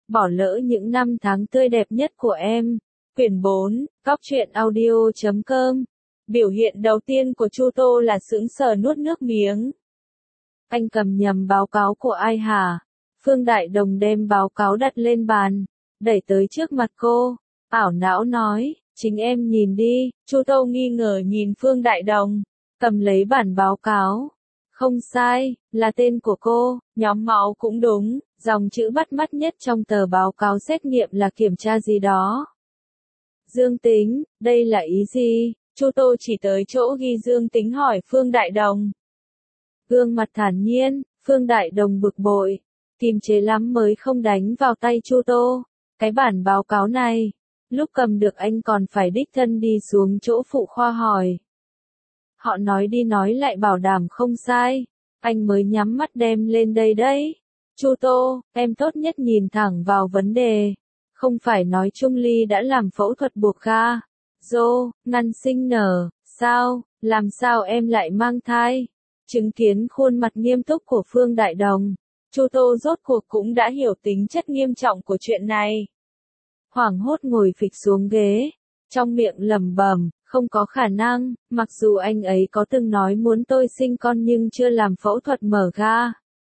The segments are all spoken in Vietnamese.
bỏ lỡ những năm tháng tươi đẹp nhất của em. Quyển 4, cóc-truyện-audio.com. Biểu hiện đầu tiên của Chu Tô là sững sờ nuốt nước miếng. Anh cầm nhầm báo cáo của ai hả? Phương Đại Đồng đem báo cáo đặt lên bàn, đẩy tới trước mặt cô, ảo não nói, chính em nhìn đi. Chu Tô nghi ngờ nhìn Phương Đại Đồng, cầm lấy bản báo cáo. Không sai, là tên của cô, nhóm máu cũng đúng, dòng chữ bắt mắt nhất trong tờ báo cáo xét nghiệm là kiểm tra gì đó. Dương tính, đây là ý gì? Chu Tô chỉ tới chỗ ghi dương tính hỏi Phương Đại Đồng. Gương mặt thản nhiên, Phương Đại Đồng bực bội, kiềm chế lắm mới không đánh vào tay Chu Tô. Cái bản báo cáo này, lúc cầm được anh còn phải đích thân đi xuống chỗ phụ khoa hỏi. Họ nói đi nói lại bảo đảm không sai, anh mới nhắm mắt đem lên đây đấy. Chu Tô, em tốt nhất nhìn thẳng vào vấn đề. Không phải nói Trung Ly đã làm phẫu thuật buộc ga, ngăn sinh nở, sao, làm sao em lại mang thai? Chứng kiến khuôn mặt nghiêm túc của Phương Đại Đồng, Chu Tô rốt cuộc cũng đã hiểu tính chất nghiêm trọng của chuyện này. Hoảng hốt ngồi phịch xuống ghế, trong miệng lẩm bẩm, không có khả năng, mặc dù anh ấy có từng nói muốn tôi sinh con nhưng chưa làm phẫu thuật mở ga.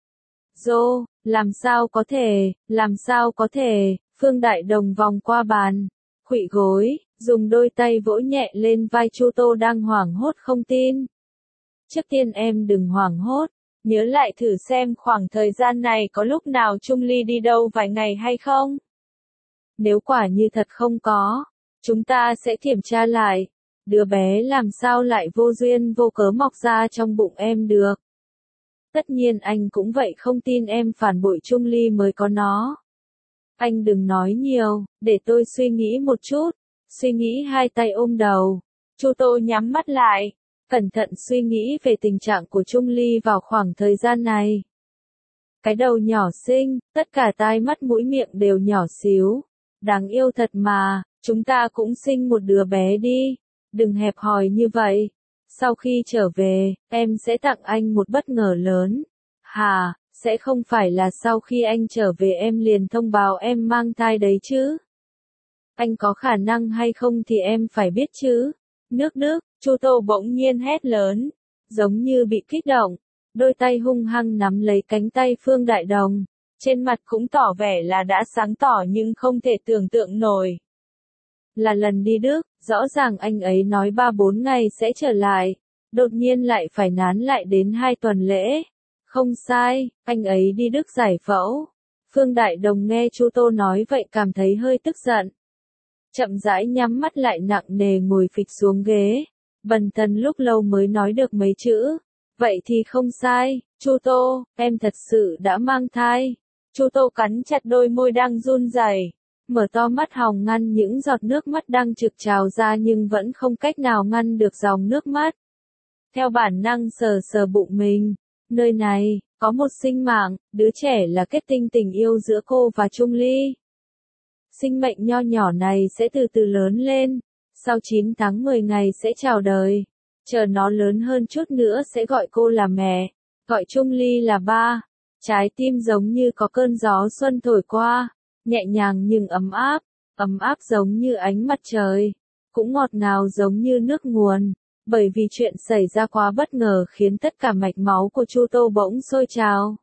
Làm sao có thể, Phương Đại Đồng vòng qua bàn, khuỵu gối, dùng đôi tay vỗ nhẹ lên vai Chu Tô đang hoảng hốt không tin. Trước tiên em đừng hoảng hốt, nhớ lại thử xem khoảng thời gian này có lúc nào Trung Ly đi đâu vài ngày hay không? Nếu quả như thật không có, chúng ta sẽ kiểm tra lại. Đứa bé làm sao lại vô duyên vô cớ mọc ra trong bụng em được? Tất nhiên anh cũng vậy, không tin em phản bội Trung Ly mới có nó. Anh đừng nói nhiều, để tôi suy nghĩ một chút. Suy nghĩ, hai tay ôm đầu. Chu Tô nhắm mắt lại, cẩn thận suy nghĩ về tình trạng của Trung Ly vào khoảng thời gian này. Cái đầu nhỏ xinh, tất cả tai mắt mũi miệng đều nhỏ xíu. Đáng yêu thật mà, chúng ta cũng sinh một đứa bé đi. Đừng hẹp hòi như vậy. Sau khi trở về, em sẽ tặng anh một bất ngờ lớn. Hà, sẽ không phải là sau khi anh trở về em liền thông báo em mang thai đấy chứ? Anh có khả năng hay không thì em phải biết chứ. Nước Đức, Chu Tô bỗng nhiên hét lớn, giống như bị kích động, đôi tay hung hăng nắm lấy cánh tay Phương Đại Đồng, trên mặt cũng tỏ vẻ là đã sáng tỏ nhưng không thể tưởng tượng nổi. Là lần đi Đức, rõ ràng anh ấy nói 3-4 ngày sẽ trở lại, đột nhiên lại phải nán lại đến 2 tuần lễ. Không sai, anh ấy đi Đức giải phẫu. Phương Đại Đồng nghe Chu Tô nói vậy cảm thấy hơi tức giận. Chậm rãi nhắm mắt lại nặng nề ngồi phịch xuống ghế. Bần thần lúc lâu mới nói được mấy chữ. Vậy thì không sai, Chu Tô, em thật sự đã mang thai. Chu Tô cắn chặt đôi môi đang run rẩy, mở to mắt hòng ngăn những giọt nước mắt đang trực trào ra nhưng vẫn không cách nào ngăn được dòng nước mắt. Theo bản năng sờ sờ bụng mình, nơi này, có một sinh mạng, đứa trẻ là kết tinh tình yêu giữa cô và Trung Ly. Sinh mệnh nho nhỏ này sẽ từ từ lớn lên, sau 9 tháng 10 ngày sẽ chào đời, chờ nó lớn hơn chút nữa sẽ gọi cô là mẹ, gọi Trung Ly là ba. Trái tim giống như có cơn gió xuân thổi qua, nhẹ nhàng nhưng ấm áp giống như ánh mặt trời, cũng ngọt ngào giống như nước nguồn, bởi vì chuyện xảy ra quá bất ngờ khiến tất cả mạch máu của Chu Tô bỗng sôi trào.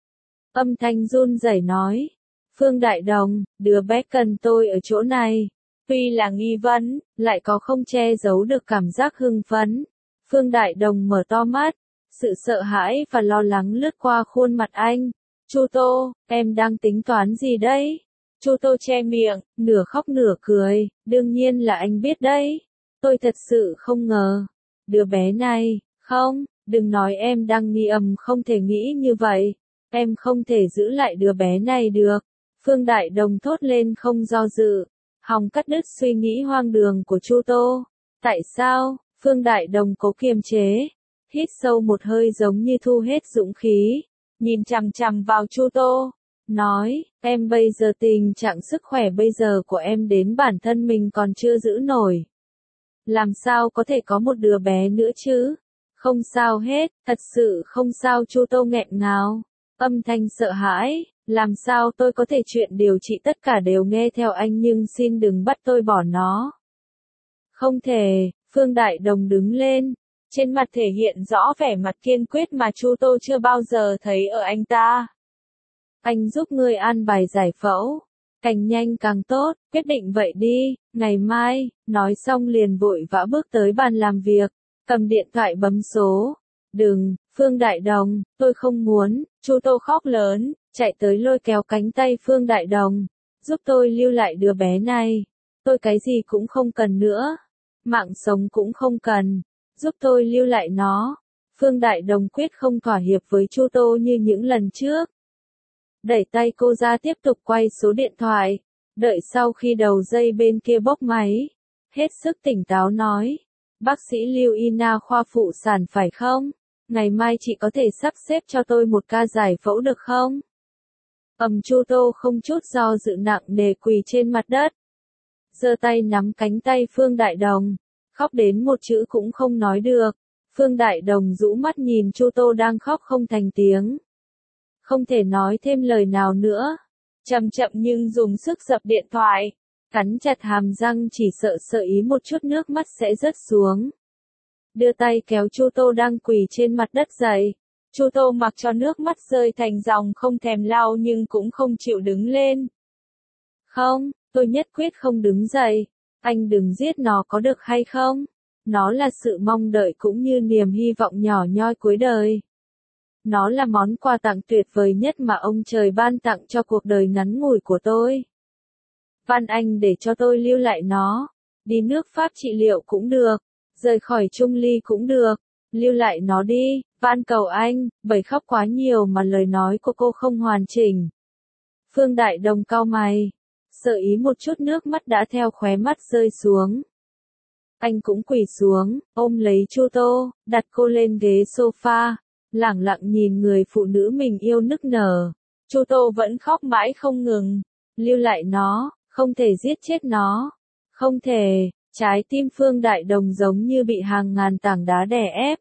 Âm thanh run rẩy nói, Phương Đại Đồng, đứa bé cần tôi ở chỗ này. Tuy là nghi vấn, lại có không che giấu được cảm giác hưng phấn. Phương Đại Đồng mở to mắt, sự sợ hãi và lo lắng lướt qua khuôn mặt anh. Chu Tô, em đang tính toán gì đấy? Chu Tô che miệng, nửa khóc nửa cười, đương nhiên là anh biết đấy. Tôi thật sự không ngờ. Đứa bé này, không, đừng nói em đang nghi không thể nghĩ như vậy. Em không thể giữ lại đứa bé này được. Phương Đại Đồng thốt lên không do dự, hòng cắt đứt suy nghĩ hoang đường của Chu Tô. Tại sao? Phương Đại Đồng cố kiềm chế, hít sâu một hơi giống như thu hết dũng khí, nhìn chằm chằm vào Chu Tô, nói, em bây giờ tình trạng sức khỏe bây giờ của em đến bản thân mình còn chưa giữ nổi. Làm sao có thể có một đứa bé nữa chứ? Không sao hết, thật sự không sao. Chu Tô nghẹn ngào. Âm thanh sợ hãi, làm sao tôi có thể chuyện điều trị tất cả đều nghe theo anh nhưng xin đừng bắt tôi bỏ nó. Không thể, Phương Đại Đồng đứng lên, trên mặt thể hiện rõ vẻ mặt kiên quyết mà Chu Tô chưa bao giờ thấy ở anh ta. Anh giúp ngươi an bài giải phẫu, càng nhanh càng tốt, quyết định vậy đi, ngày mai, nói xong liền vội vã bước tới bàn làm việc, cầm điện thoại bấm số. Đừng, Phương Đại Đồng, tôi không muốn, Chu Tô khóc lớn, chạy tới lôi kéo cánh tay Phương Đại Đồng, giúp tôi lưu lại đứa bé này, tôi cái gì cũng không cần nữa, mạng sống cũng không cần, giúp tôi lưu lại nó. Phương Đại Đồng quyết không thỏa hiệp với Chu Tô như những lần trước. Đẩy tay cô ra tiếp tục quay số điện thoại, đợi sau khi đầu dây bên kia bốc máy, hết sức tỉnh táo nói, bác sĩ Lưu Ina khoa phụ sản phải không? Ngày mai chị có thể sắp xếp cho tôi một ca giải phẫu được không? Chu Tô không chút do dự nặng nề quỳ trên mặt đất, giơ tay nắm cánh tay Phương Đại Đồng, khóc đến một chữ cũng không nói được. Phương Đại Đồng rũ mắt nhìn Chu Tô đang khóc không thành tiếng, không thể nói thêm lời nào nữa, chậm chậm nhưng dùng sức dập điện thoại, cắn chặt hàm răng chỉ sợ sợ ý một chút nước mắt sẽ rớt xuống. Đưa tay kéo Chu Tô đang quỳ trên mặt đất dậy. Chu Tô mặc cho nước mắt rơi thành dòng không thèm lau nhưng cũng không chịu đứng lên. Không, tôi nhất quyết không đứng dậy. Anh đừng giết nó có được hay không? Nó là sự mong đợi cũng như niềm hy vọng nhỏ nhoi cuối đời. Nó là món quà tặng tuyệt vời nhất mà ông trời ban tặng cho cuộc đời ngắn ngủi của tôi. Van anh để cho tôi lưu lại nó. Đi nước Pháp trị liệu cũng được. Rời khỏi Trung Ly cũng được. Lưu lại nó đi, van cầu anh, bởi khóc quá nhiều mà lời nói của cô không hoàn chỉnh. Phương Đại Đồng cau mày. Sợ ý một chút nước mắt đã theo khóe mắt rơi xuống. Anh cũng quỳ xuống, ôm lấy Chu Tô, đặt cô lên ghế sofa, lẳng lặng nhìn người phụ nữ mình yêu nức nở. Chu Tô vẫn khóc mãi không ngừng. Lưu lại nó, không thể giết chết nó. Không thể, trái tim Phương Đại Đồng giống như bị hàng ngàn tảng đá đè ép.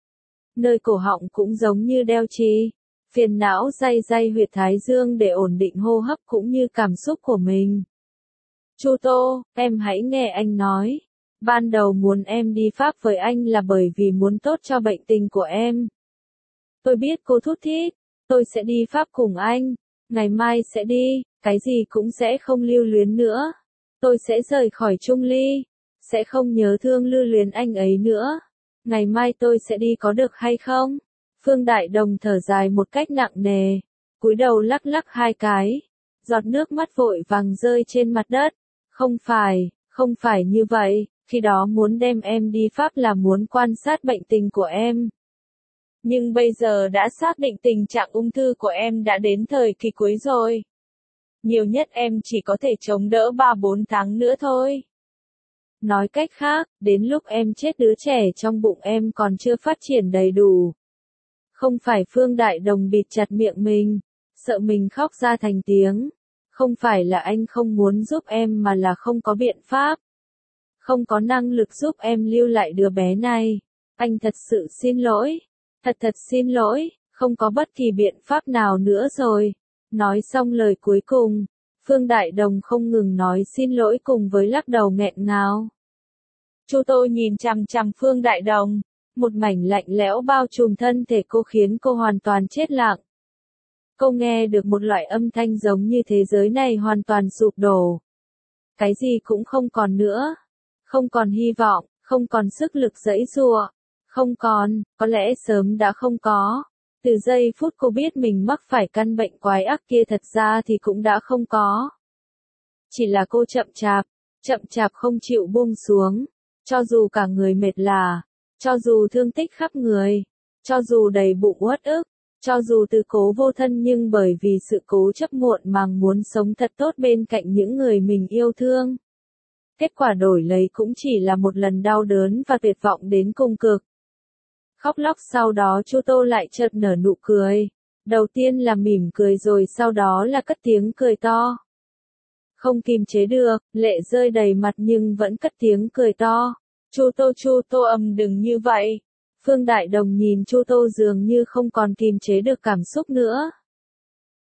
Nơi cổ họng cũng giống như đeo chì. Phiền não day day huyệt thái dương để ổn định hô hấp cũng như cảm xúc của mình. Chu Tô, em hãy nghe anh nói. Ban đầu muốn em đi Pháp với anh là bởi vì muốn tốt cho bệnh tình của em. Tôi biết cô thút thít, tôi sẽ đi Pháp cùng anh, ngày mai sẽ đi, cái gì cũng sẽ không lưu luyến nữa. Tôi sẽ rời khỏi Trung Ly, sẽ không nhớ thương lưu luyến anh ấy nữa. Ngày mai tôi sẽ đi có được hay không? Phương Đại Đồng thở dài một cách nặng nề, cúi đầu lắc lắc hai cái, giọt nước mắt vội vàng rơi trên mặt đất. Không phải như vậy, khi đó muốn đem em đi Pháp là muốn quan sát bệnh tình của em. Nhưng bây giờ đã xác định tình trạng ung thư của em đã đến thời kỳ cuối rồi. Nhiều nhất em chỉ có thể chống đỡ 3-4 tháng nữa thôi. Nói cách khác, đến lúc em chết đứa trẻ trong bụng em còn chưa phát triển đầy đủ. Không phải Phương Đại Đồng bịt chặt miệng mình, sợ mình khóc ra thành tiếng. Không phải là anh không muốn giúp em mà là không có biện pháp. Không có năng lực giúp em lưu lại đứa bé này. Anh thật sự xin lỗi. Thật xin lỗi, không có bất kỳ biện pháp nào nữa rồi. Nói xong lời cuối cùng, Phương Đại Đồng không ngừng nói xin lỗi cùng với lắc đầu nghẹn ngào. Chu Tô nhìn chằm chằm Phương Đại Đồng, một mảnh lạnh lẽo bao trùm thân thể cô khiến cô hoàn toàn chết lặng. Cô nghe được một loại âm thanh giống như thế giới này hoàn toàn sụp đổ. Cái gì cũng không còn nữa. Không còn hy vọng, không còn sức lực giãy giụa. Không còn, có lẽ sớm đã không có. Từ giây phút cô biết mình mắc phải căn bệnh quái ác kia thật ra thì cũng đã không có. Chỉ là cô chậm chạp không chịu buông xuống. Cho dù cả người mệt lả, cho dù thương tích khắp người, cho dù đầy bụng uất ức, cho dù từ cố vô thân nhưng bởi vì sự cố chấp muộn màng muốn sống thật tốt bên cạnh những người mình yêu thương. Kết quả đổi lấy cũng chỉ là một lần đau đớn và tuyệt vọng đến cùng cực. Khóc lóc sau đó Chu Tô lại chợt nở nụ cười. Đầu tiên là mỉm cười rồi sau đó là cất tiếng cười to. Không kìm chế được, lệ rơi đầy mặt nhưng vẫn cất tiếng cười to. Chu Tô đừng như vậy. Phương Đại Đồng nhìn Chu Tô dường như không còn kìm chế được cảm xúc nữa.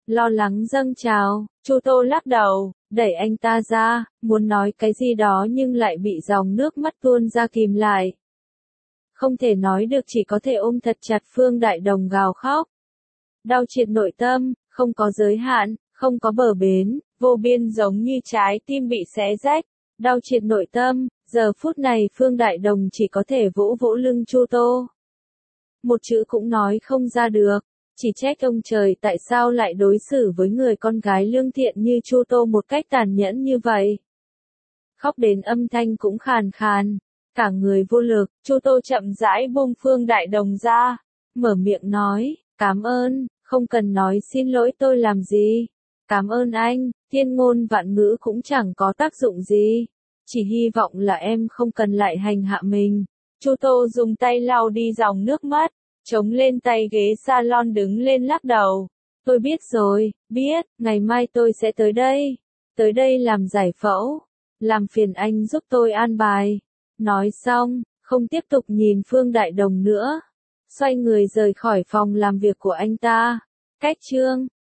Lo lắng dâng trào, Chu Tô lắc đầu, đẩy anh ta ra, muốn nói cái gì đó nhưng lại bị dòng nước mắt tuôn ra kìm lại. Không thể nói được, chỉ có thể ôm thật chặt Phương Đại Đồng gào khóc. Đau triệt nội tâm, không có giới hạn, không có bờ bến, vô biên giống như trái tim bị xé rách. Đau triệt nội tâm, giờ phút này Phương Đại Đồng chỉ có thể vỗ vỗ lưng Chu Tô. Một chữ cũng nói không ra được, chỉ trách ông trời tại sao lại đối xử với người con gái lương thiện như Chu Tô một cách tàn nhẫn như vậy. Khóc đến âm thanh cũng khàn khàn, cả người vô lực, Chu Tô chậm rãi buông Phương Đại Đồng ra, mở miệng nói, cảm ơn, không cần nói xin lỗi tôi làm gì. Cảm ơn anh, thiên ngôn vạn ngữ cũng chẳng có tác dụng gì. Chỉ hy vọng là em không cần lại hành hạ mình. Chu Tô dùng tay lau đi dòng nước mắt, chống lên tay ghế salon đứng lên lắc đầu. Tôi biết rồi, biết, ngày mai tôi sẽ tới đây. Tới đây làm giải phẫu. Làm phiền anh giúp tôi an bài. Nói xong, không tiếp tục nhìn Phương Đại Đồng nữa. Xoay người rời khỏi phòng làm việc của anh ta. Cách chương